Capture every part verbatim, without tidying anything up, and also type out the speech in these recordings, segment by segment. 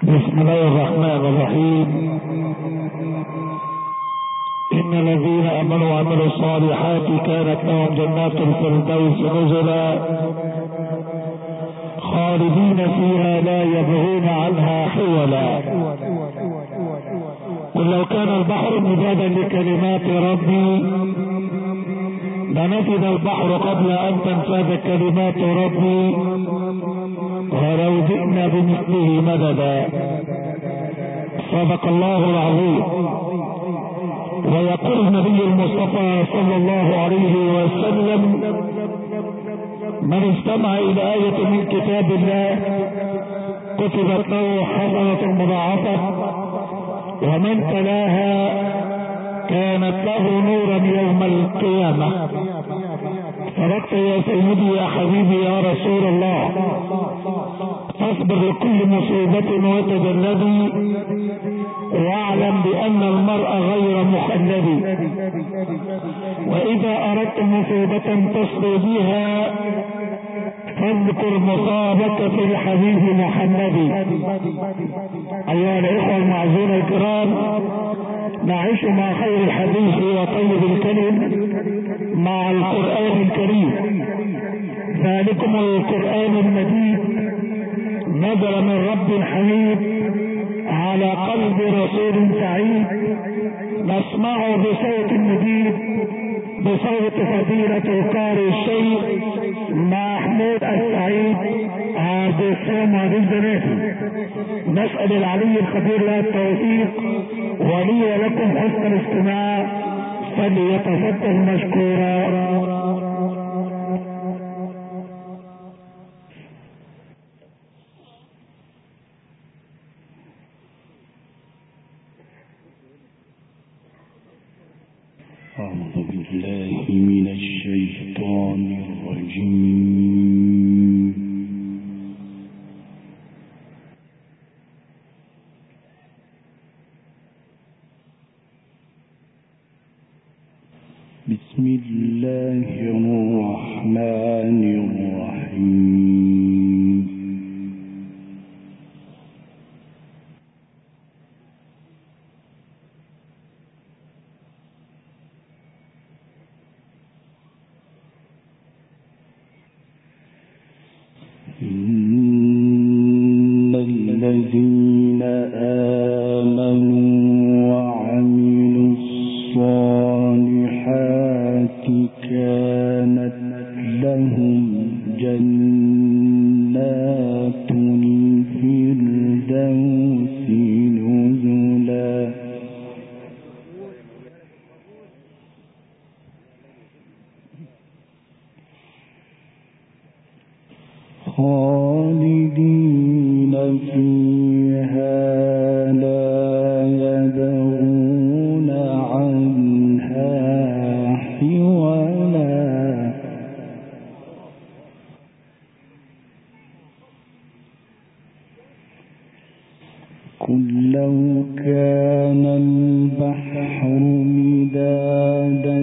بسم الله الرحمن الرحيم. إن الذين آمنوا وعملوا الصالحات كانت لهم جنات الفردوس نزلا خالدين فيها لا يبغون عنها حولا. قل لو كان البحر مدادا لكلمات ربي لنفد البحر قبل أن تنفذ كلمات ربي ولو جئنا بمثله مددا. صدق الله العظيم. ويقول النبي المصطفى صلى الله عليه وسلم: من استمع إلى آية من كتاب الله كتبت له حسنة مضاعفة، ومن تلاها كانت له نورا يوم القيامة. صدقت يا سيدي يا حبيبي يا رسول الله. فاصبر لكل مصيبة وتجلدي، واعلم بأن المرء غير مخلد. وإذا أردت مصيبة تصبر بها فاذكر مصابك في الحبيب محمد. أيها الإخوة المعزون الكرام، نعيش مع خير الحديث وطيب الكلم مع القرآن الكريم. ذلكم القرآن المجيد نزل من رب حميد على قلب رسول سعيد، نسمعه بصوت مجيد، بصوت فضيلة القارئ الشيخ محمود السعيد عبد السلام عبد الزناتي. نسأل العلي الخبير له التوفيق ولي ولكم حسن الاستماع، فليتفضل مشكورا. أعوذ بالله من الشيطان الرجيم. بسم الله الرحمن الرحيم. إن الذين آمنوا وعملوا الصالحات كانت لهم جنات الفردوس نزلا خالدين فيها لا يبغون عنها حولا. قل لو كان البحر مدادا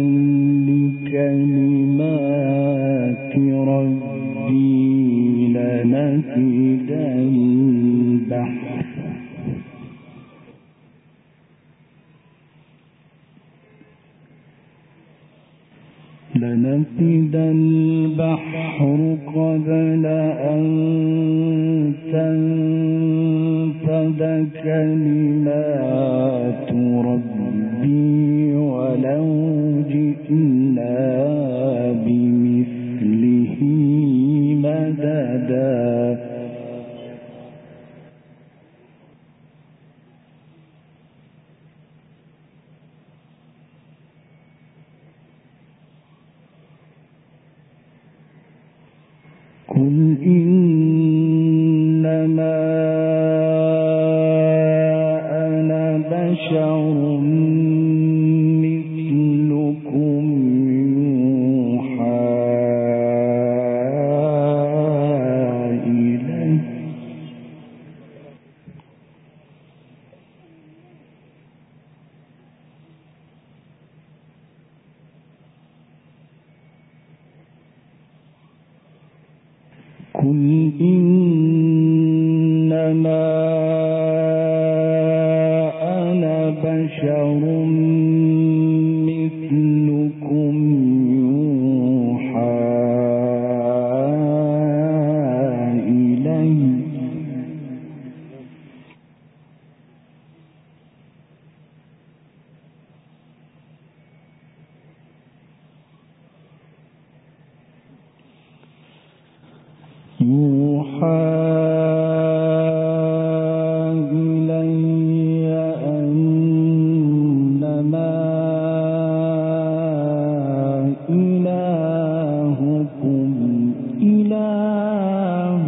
لكلمات ربي لنفد البحر لنفد البحر قبل أن تنفد كلمات ربي ولو جئنا بمثله مددا. قل إنما أنا بشر مثلكم يوحى إلي. قل إنما مثلكم يوحى إليه يوحى إلي أنما إلهكم إله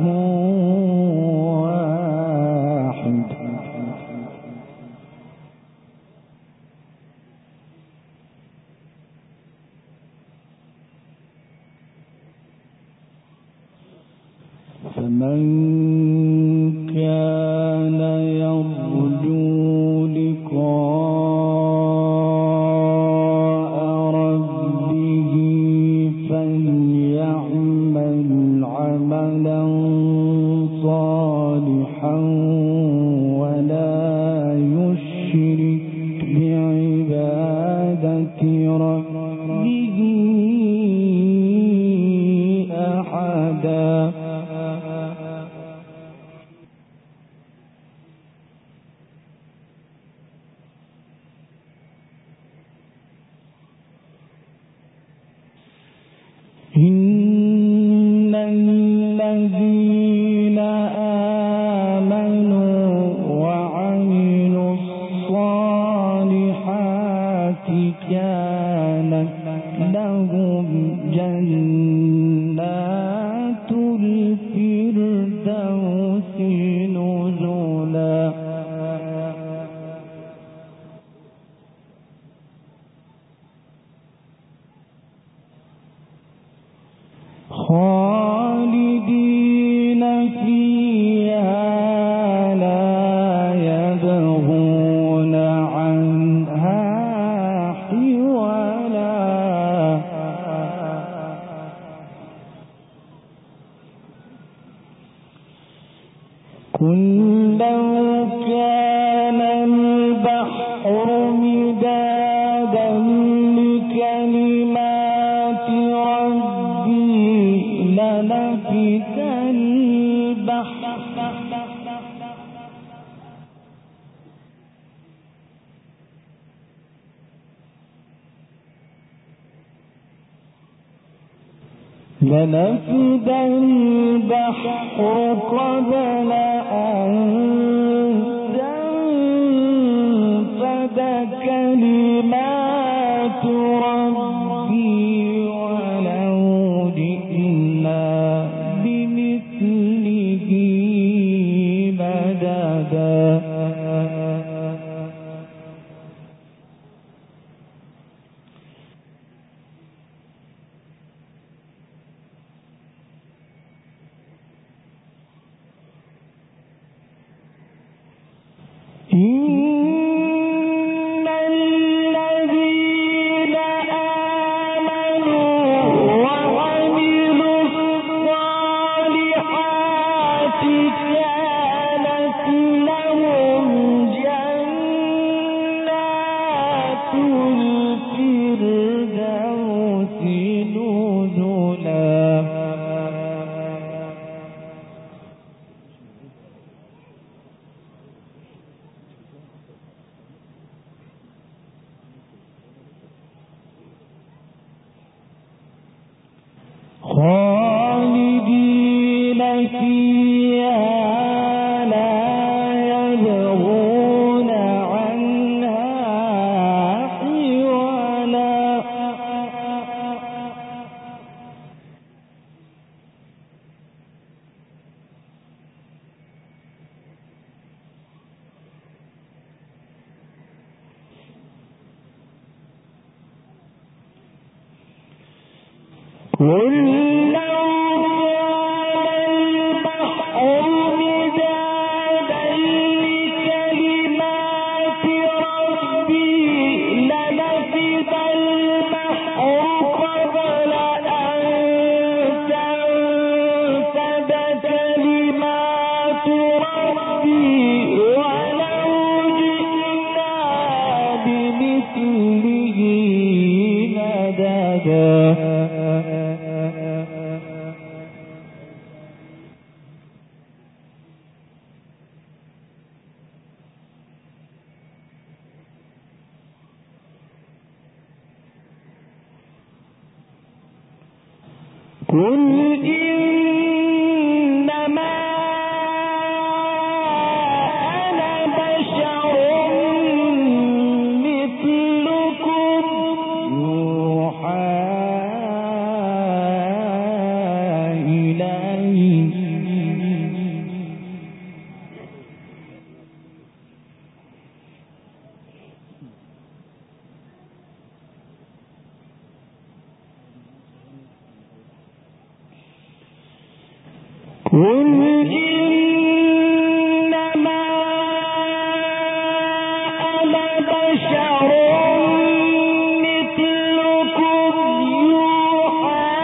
واحد فمن كان يرجو لقاء ربه فليعمل عملا صالحا ولا يشرك بعبادة ربه أحدا إن الذين آمنوا وعملوا الصالحات كانت لهم جنات الفردوس نزلا خالدين فيها لا يبغون عنها حولا قل لو كان البحر مدادا لكلمات ربي لنفد البحر لنفد البحر قبل أن تنفد كلمات ربي ولو جئنا بمثله مددا إن الذين آمنوا وعملوا الصالحات كانت لهم جنات الفردوس نزلا خالدين فيها لا يبغون عنها حولا قل لو كان البحر مدادا لكلمات ربي لنفد البحر قبل أن تنفد كلمات ربي ولو جئنا بمثله مثله مددا قل إنما أنا بشر مثلكم يوحى إلي قل إنما أنا بشر مثلكم يوحى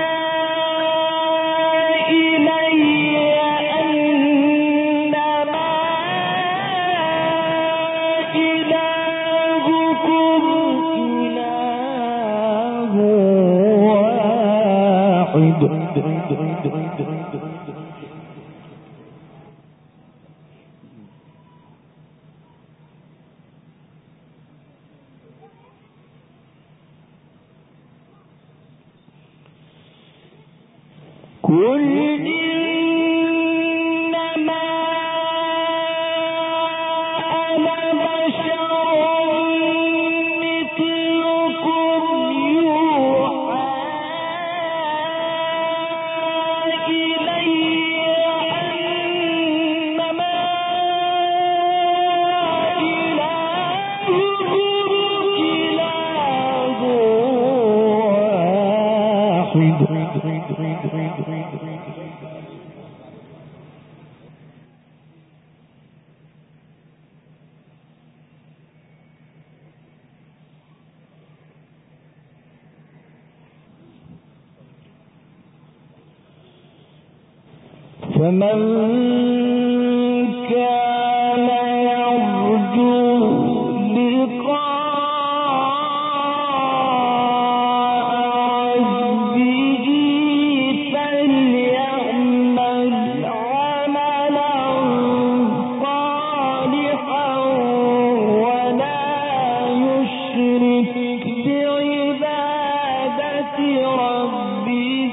إلي أنما إلهكم إله واحد قل إنما أنا بشر مثلكم يوحى إلي أنما إلهكم إله واحد فمن كان يرجو لقاء ربه فليعمل عملا صالحا ولا يشرك بعبادة ربه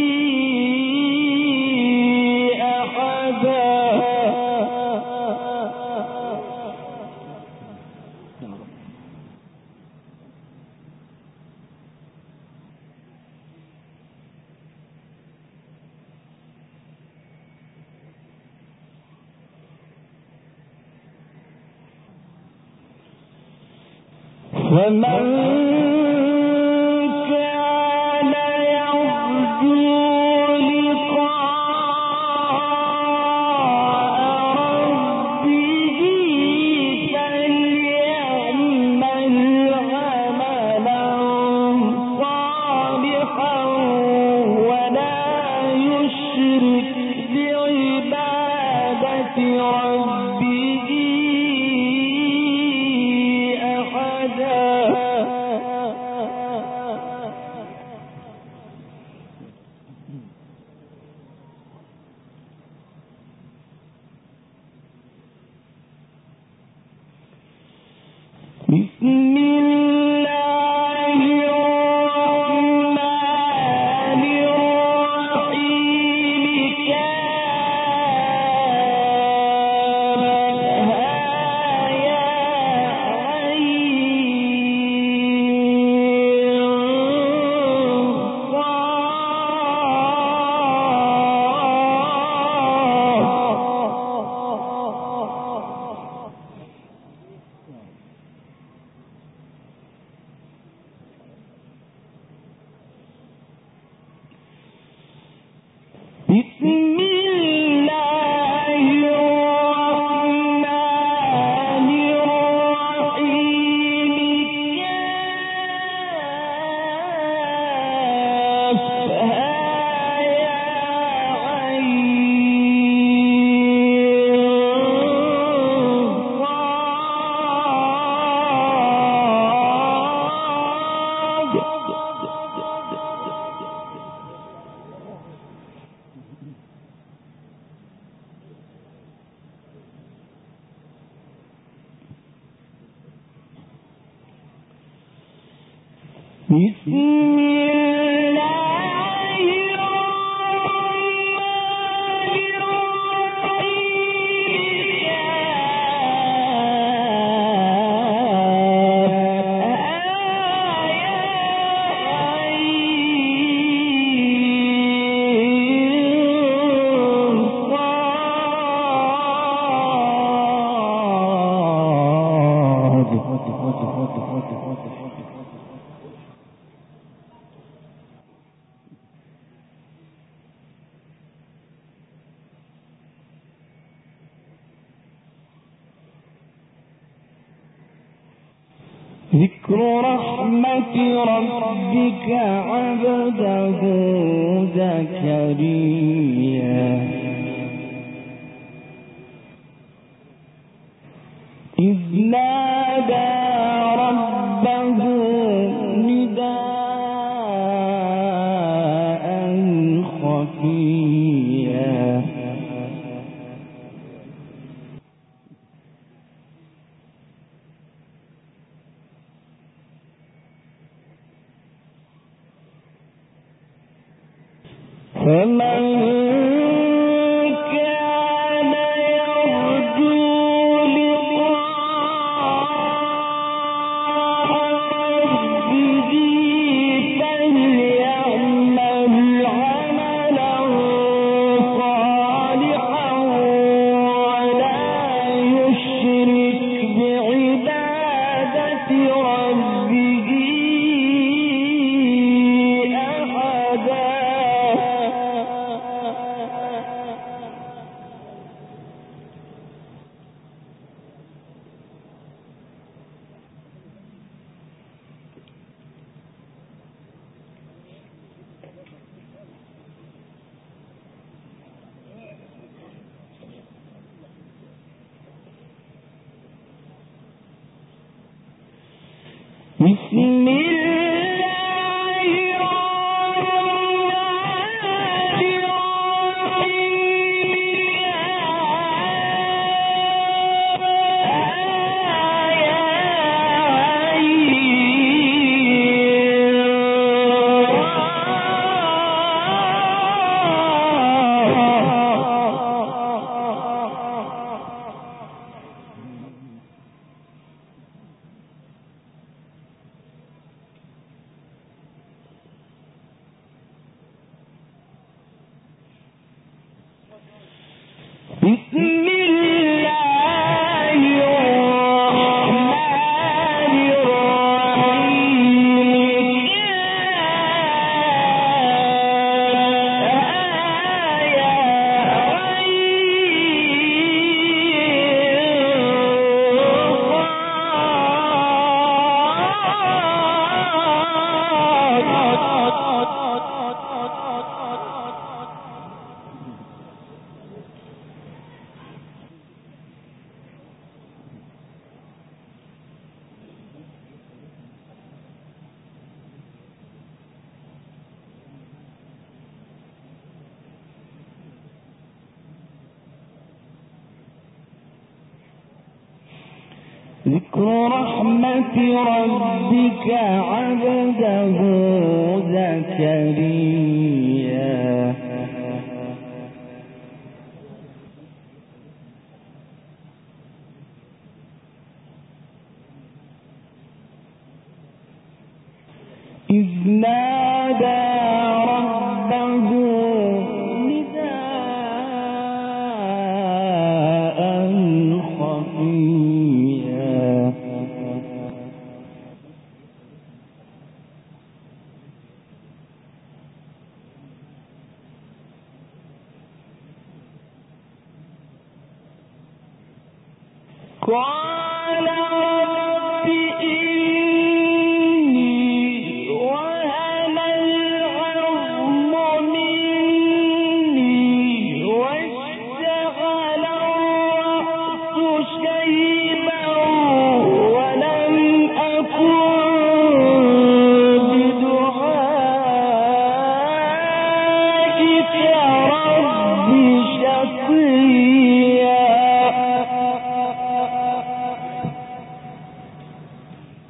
فمن كان يرجو لقاء ربه فليعمل عملا صالحا ولا يشرك بعبادة ربه أحدا ذكر رحمة ربك عبده زكريا إذ نادى ربه نداء خفيا فمن كان يرجو لقاء ربه فليعمل عملا صالحا ولا يشرك بعبادة ربه أحدا. بسم الله الرحمن بسم الله الرحمن الرحيم ذكر رحمة ربك عبده زكريا إذ نادى ربه نداء خفيا قال رب إني وهن العظم مني واشتعل الرأس شيبا ولم أكن بدعائك رب شقيا.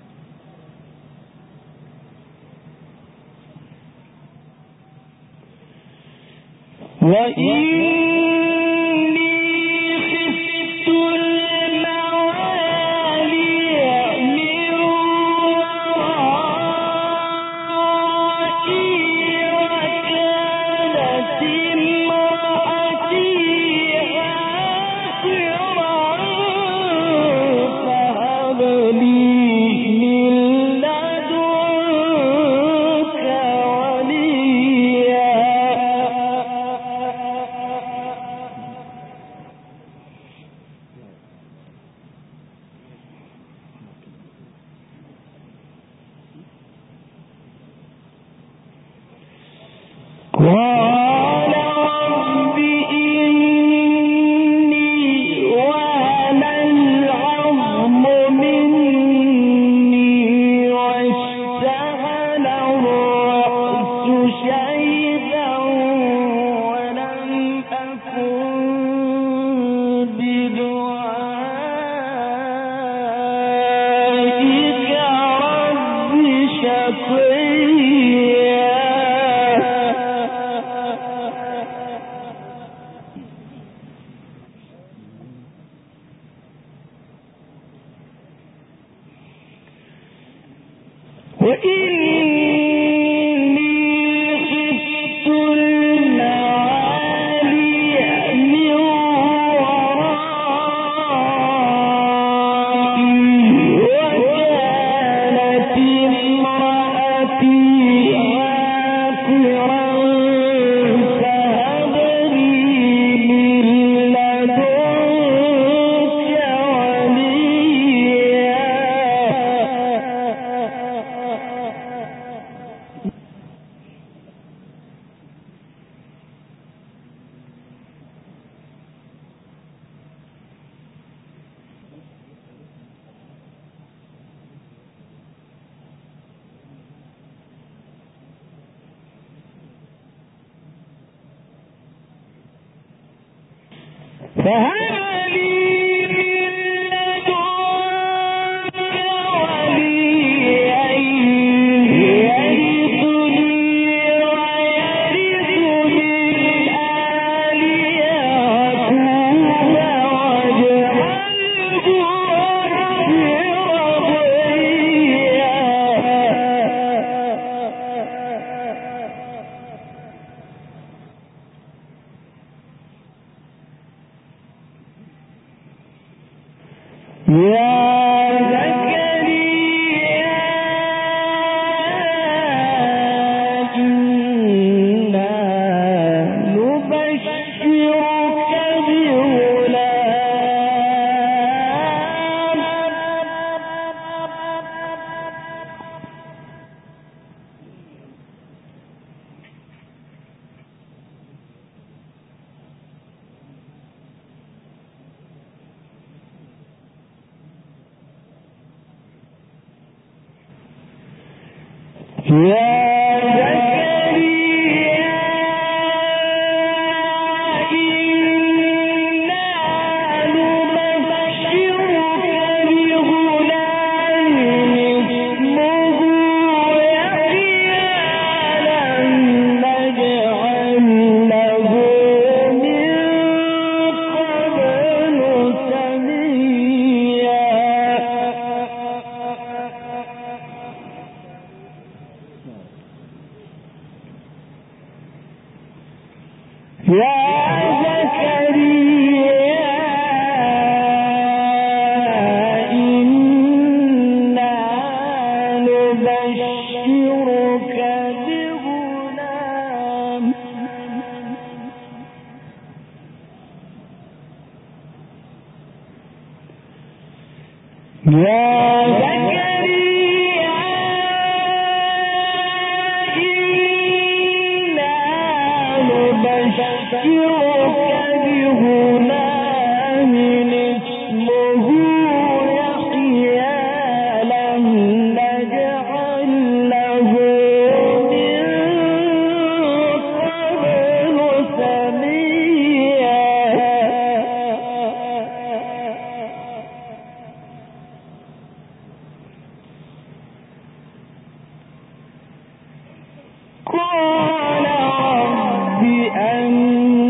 قال رب أن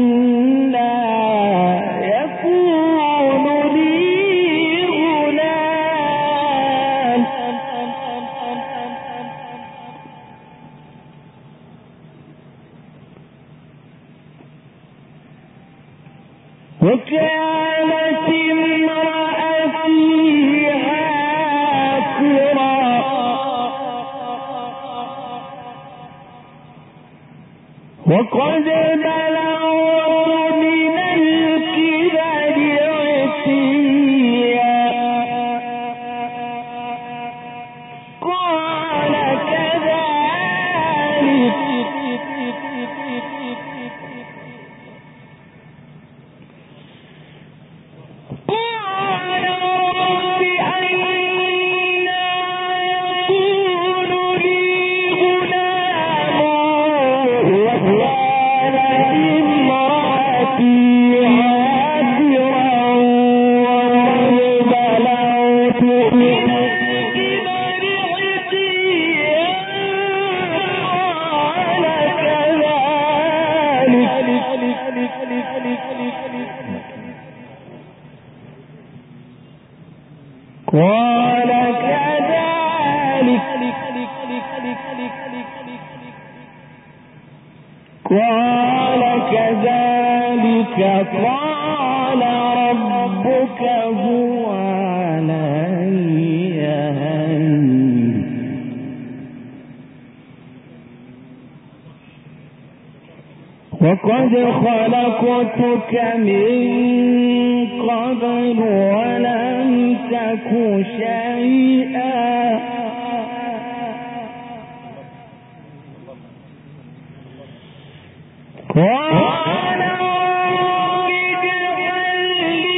وكانت امرأتي عاقرا وقد بلغت من الكبر عتيا قال كذلك قال رب أنى يكون لي غلام وكانت امرأتي عاقرا وقد بلغت من الكبر عتيا قال كذلك قال كذلك قال كذلك قال ربك هو علي هين وقد خلقتك من قبل ولم تك شيئا قال رب اجعل لي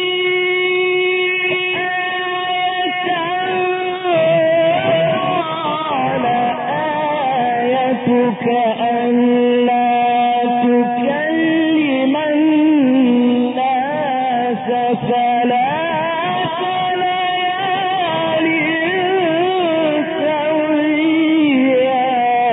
آية قال آيتك ألا تكلم الناس ثلاث ليال سويا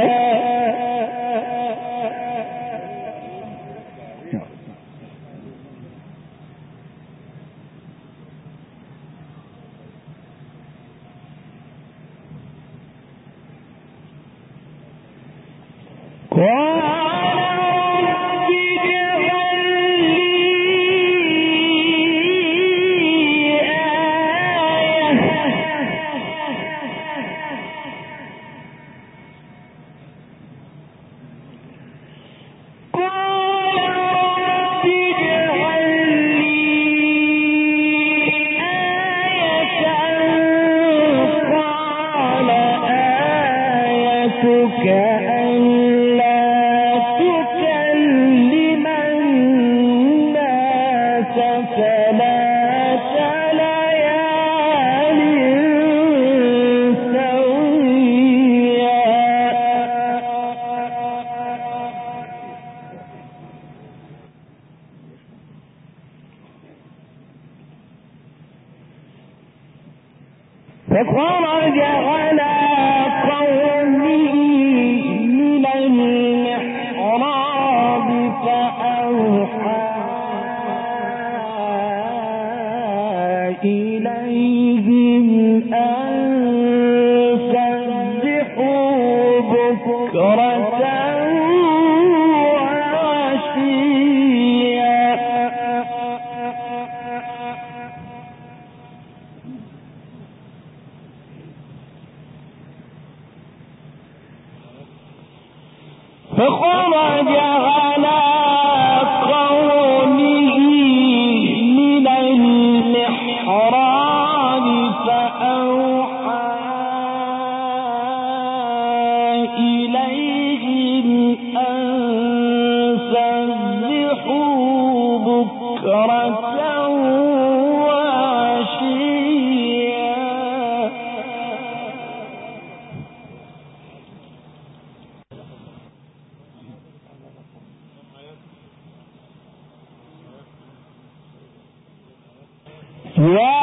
قال رب اجعل لي فخرج على قومه من المحراب فأوحى إليهم أن سبحوا بكرة وعشيا فخرج على قومه من المحراب فأوحى إليهم أن سبحوا بكرة وعشيا يا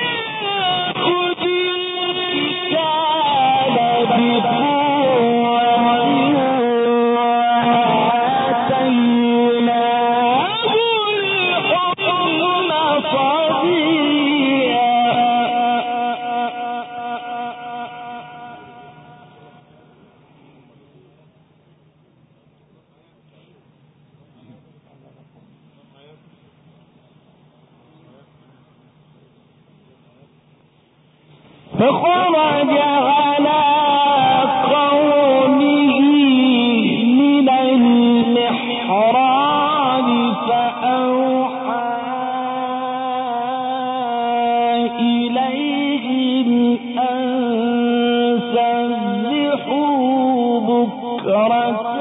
خذ الكتاب بقوة فخرج على قومه من المحراب فأوحى إليهم أن سبحوا بكرة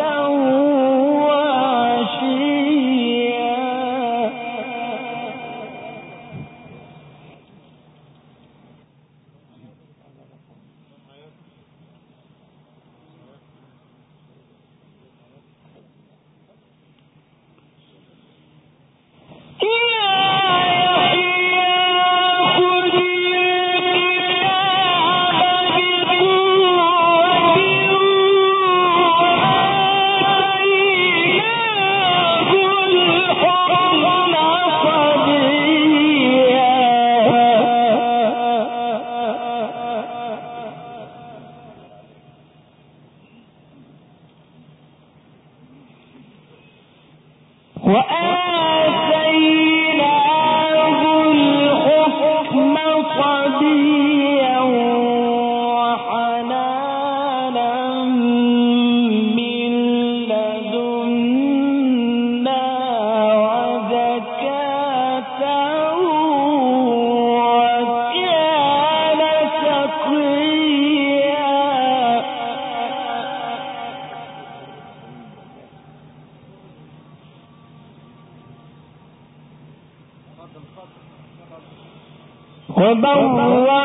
وبرا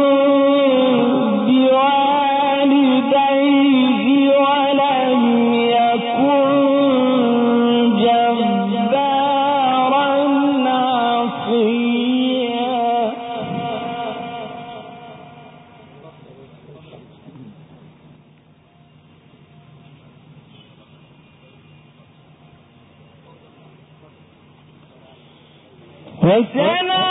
بوالديه ولم يكن جبارا عصيا وسلام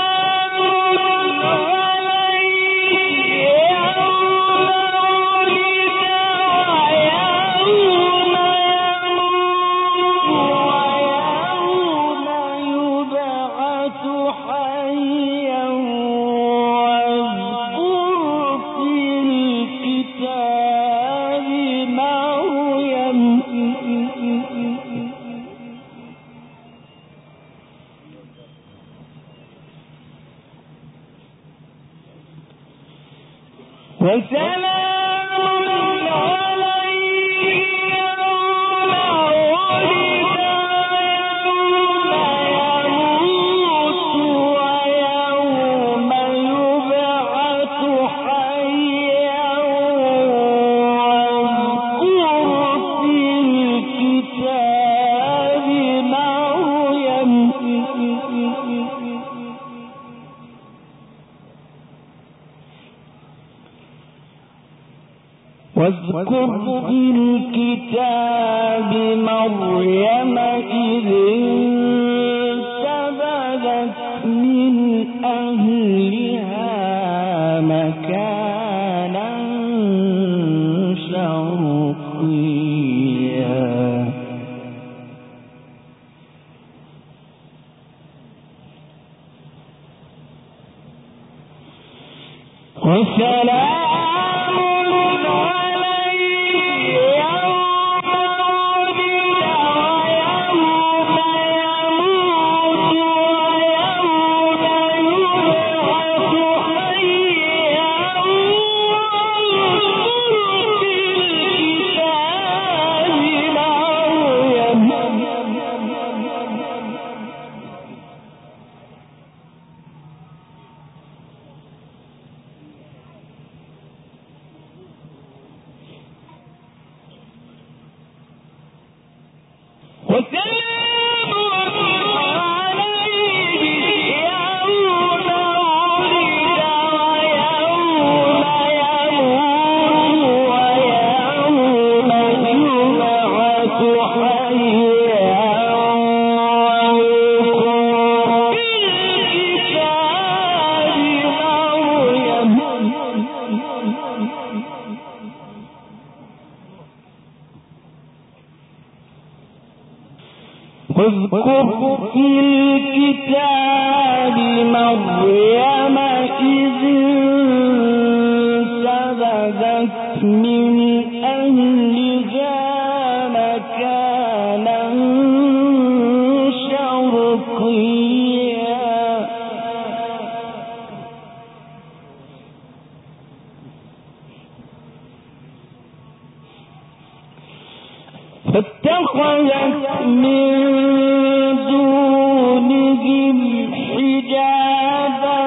واذكر في الكتاب مريم إذ انتبذت من أهلها مكانا شرقيا وسلام واذكر في الكتاب مريم إذ فاتخذت من دونهم حجابا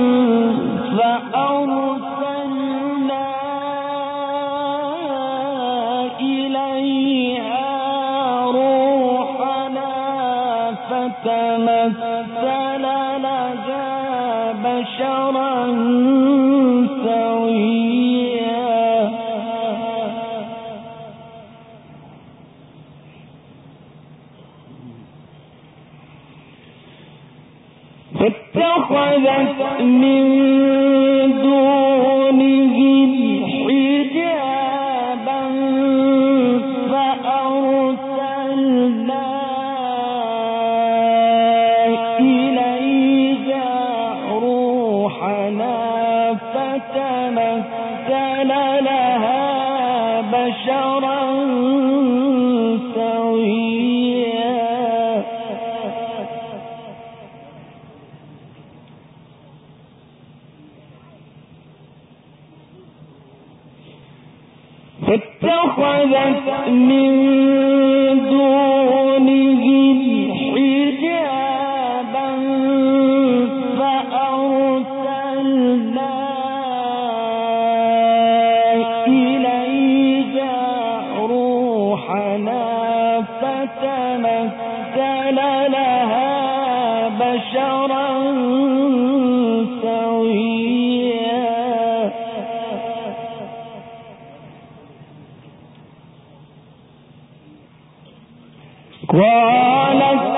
فأرسلنا إليها روحنا فتمثل لها بشرا سويا فاتخذت من دونهم حجابا فأرسلنا إليها روحنا فتمثل لها بشرا سويا فاتخذت من دونهم حجابا فأرسلنا إليها روحنا فتمثل لها بشرا سويا قالت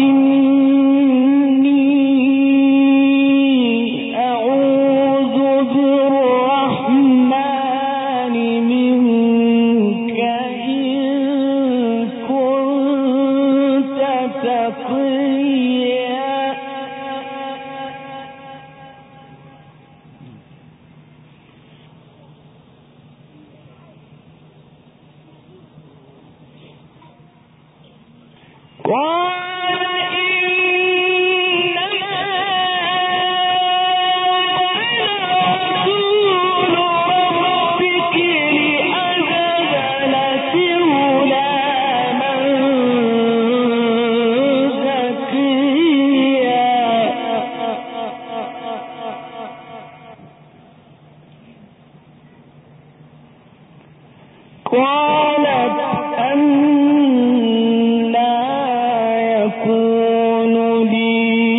إني أعوذ بالرحمن منك إن كنت تقيا قال إنما أنا رسول ربك لأهب لك غلاما زكيا قالت أنى يكون لي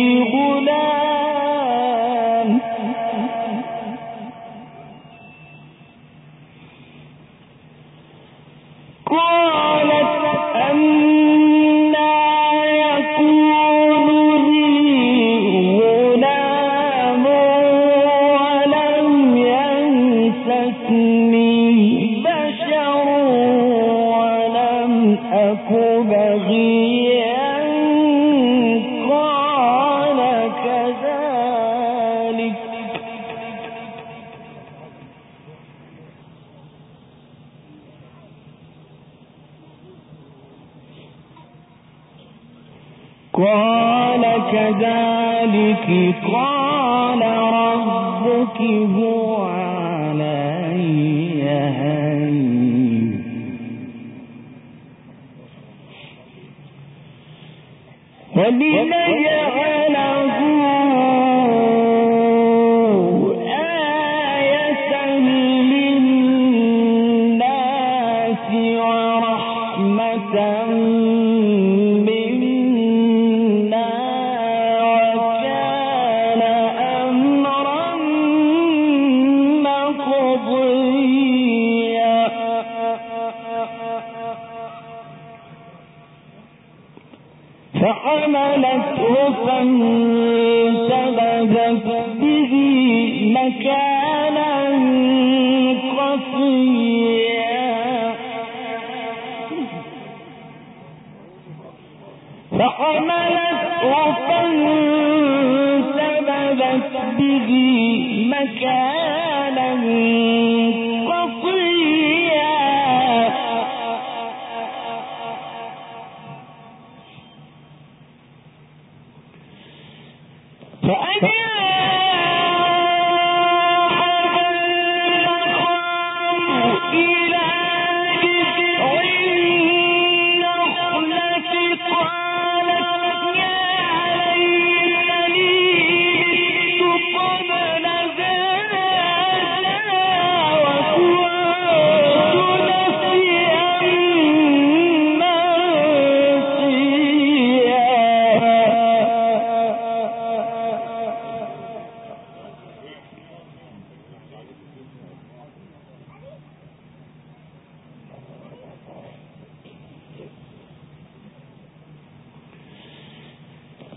غلام قالت أنى يكون لي غلام ولم يمسسني بشر ولم أك بغيا قال كذلك قال كذلك قال ربك هو علي هين ولنجعله آية للناس ورحمة منا وكان أمرا مقضيا فحملته فانتبذت به مكانا قصيا فحملته فانتبذت به مكانا قصيا فأجاء إلى جذع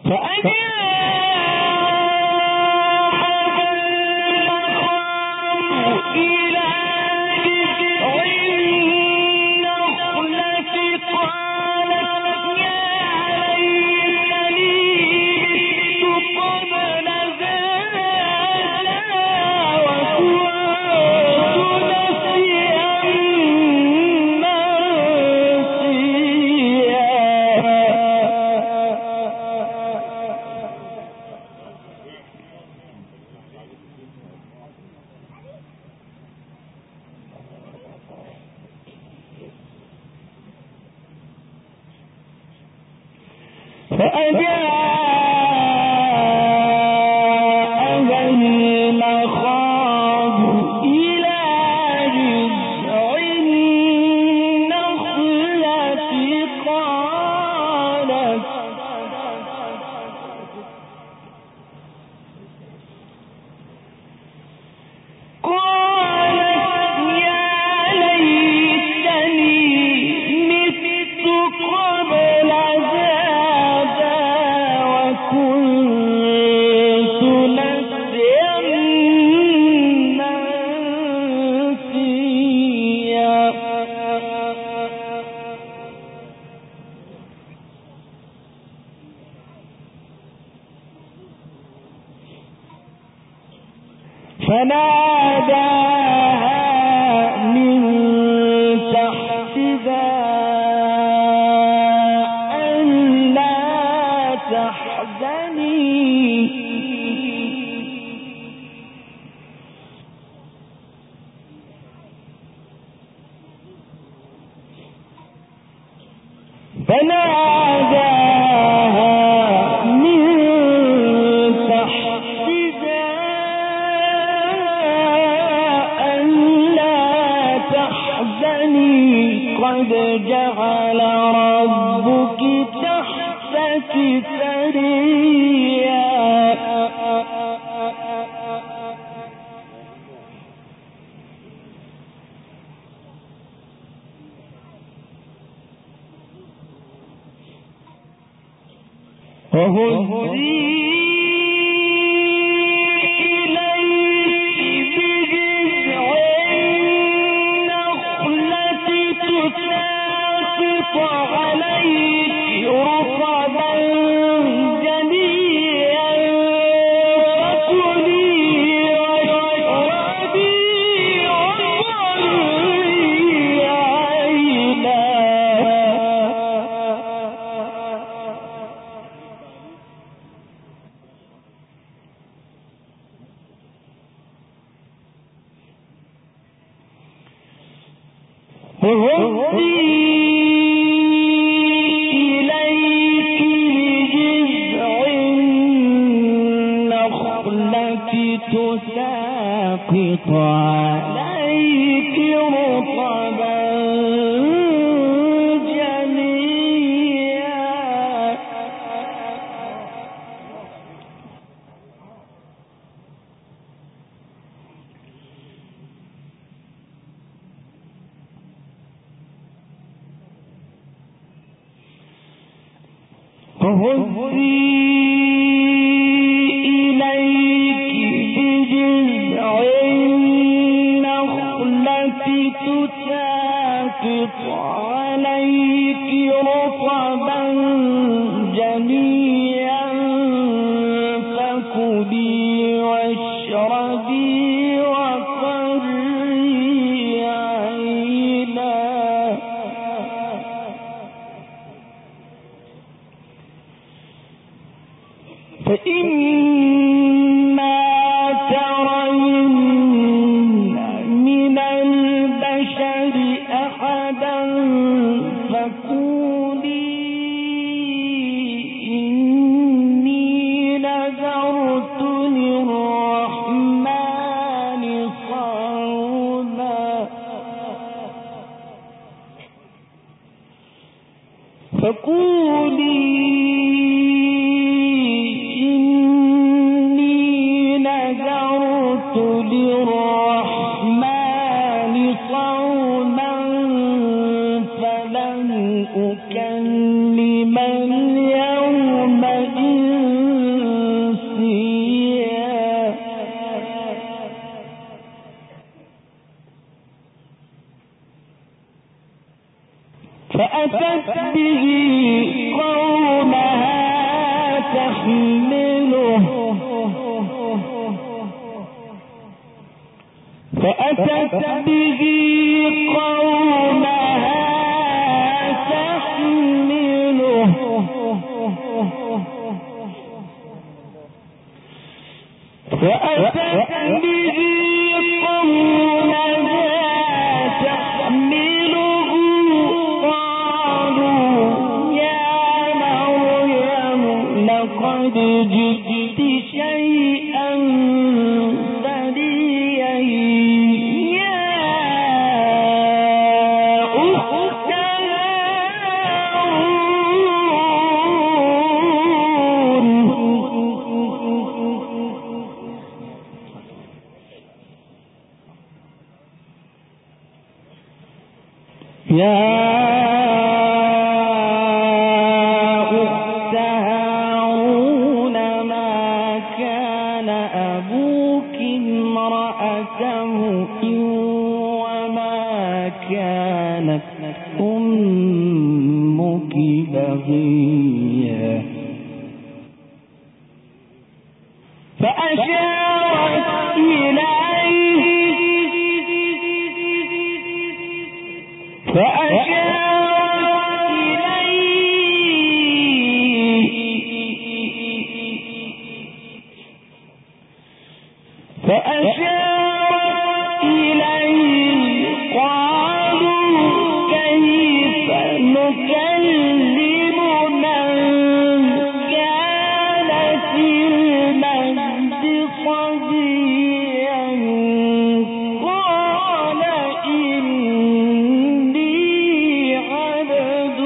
أكلم اليوم إنسيا فأتت به قومها تحمله فأتت به قومها تحمله فأتت به قومها تحمله قالوا يا مريم لقد جئت شيئا فريا يا أخت يا أخت هارون ما كان أبوك امرأ سوء وما كانت أمك بغيا فأشارت إليه فأشارت إليه فأشارت إليه قالوا كيف نكلم من كان في المهد صبيا قال إني عبد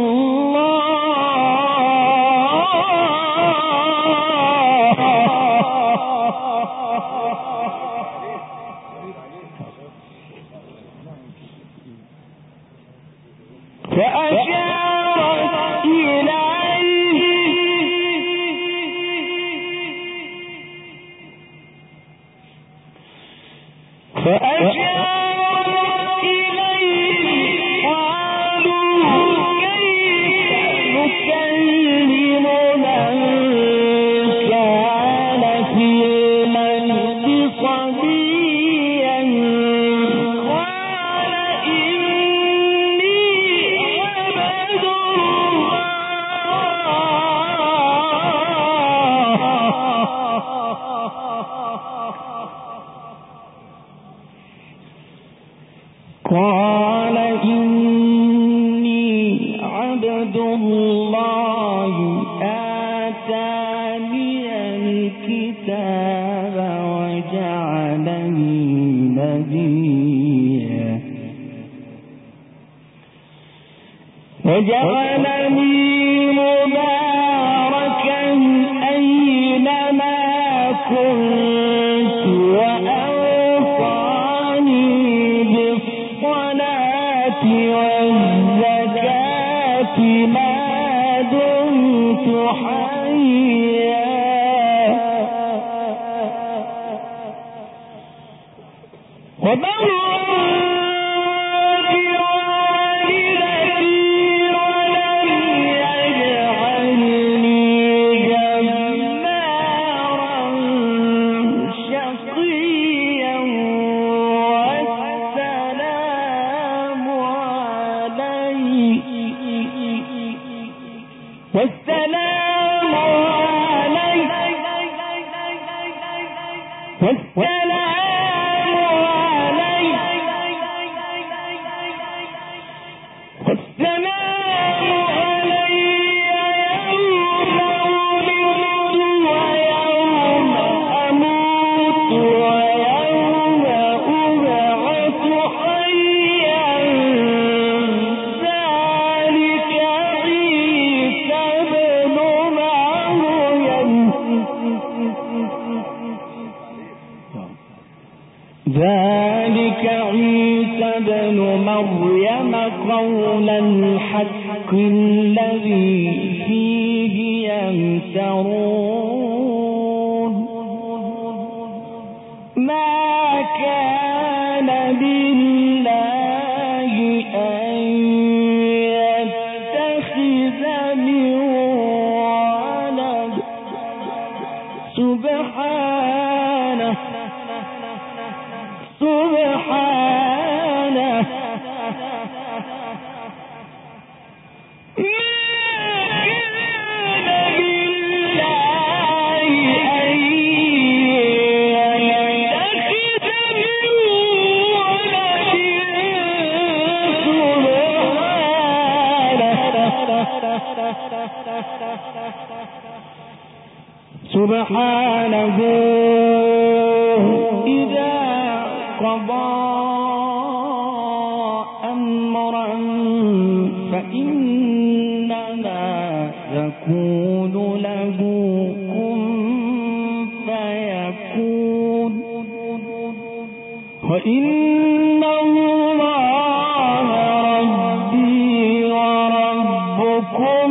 فأشارت إليه فأشارت إليه قالوا كيف نكلم من كان في المهد صبيا قال إني عبد قال إني عبد الله آتاني الكتاب وجعلني نبيا وجعلني مباركا أينما كنت وأوصاني بالصلاة والزكاة ما دمت حيا وبرا بوالدتي ولم يجعلني جبارا شقيا والسلام علي والسلام علي والسلام ذلك عيسى بن مريم قول الحق الذي فيه يمترون ما كان لله أن سبحانه سبحانه إذا قضى أمرا فإنما يكون له كن فيكون وإن الله ربي وربكم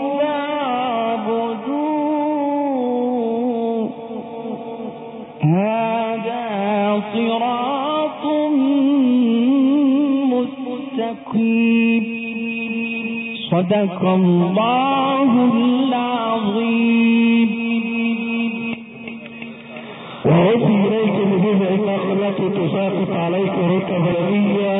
هذا صراط مستقيم. صدق الله العظيم. وأوصي إليك بجزء النخلة التي تساقط عليك ركب الأبية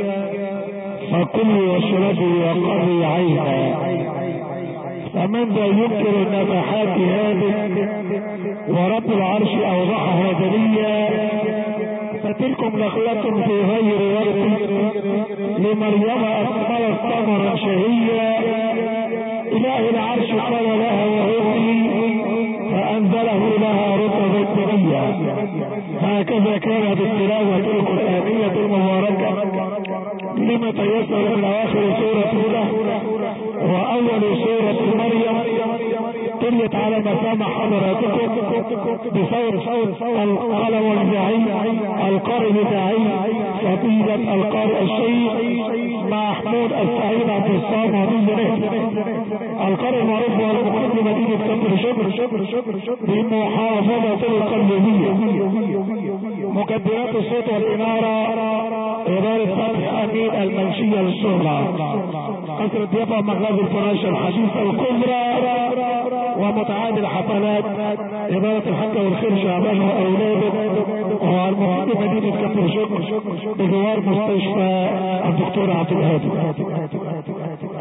فكلي واشربي وقضي عينا. فمن ذا ينكر النفحات هذه ورب العرش أوضحها جليا فتلكم نخلة في غير وقت لمريم أثمرت ثمرا شهيا. إله العرش قال لها وهبي فأنزله لها رطبا طريا. هكذا كانت التلاوة القرآنية المباركة لما تيسر من أواخر سورة هدى وأول سورة مريم تليت على مسامع حضراتكم بصور القلم والزعيم القارئ الزعيم فضيلة القارئ الشيخ محمود السعيد عبد الصامد القارئ المعروف والمقدم مدينة كفر شكر بمحافظة القلبية. مكبرات الصوت والإنارة إدارة فتح أمين المنشية للشهرة. قصر الضيافة مغازي الفراشة الحديثة الكبرى ومتعادل حفلات إدارة الحكة والخير شعبان وأولاده والمقدم مدينة كفر شكر بجوار مستشفى الدكتور عبد الهادي.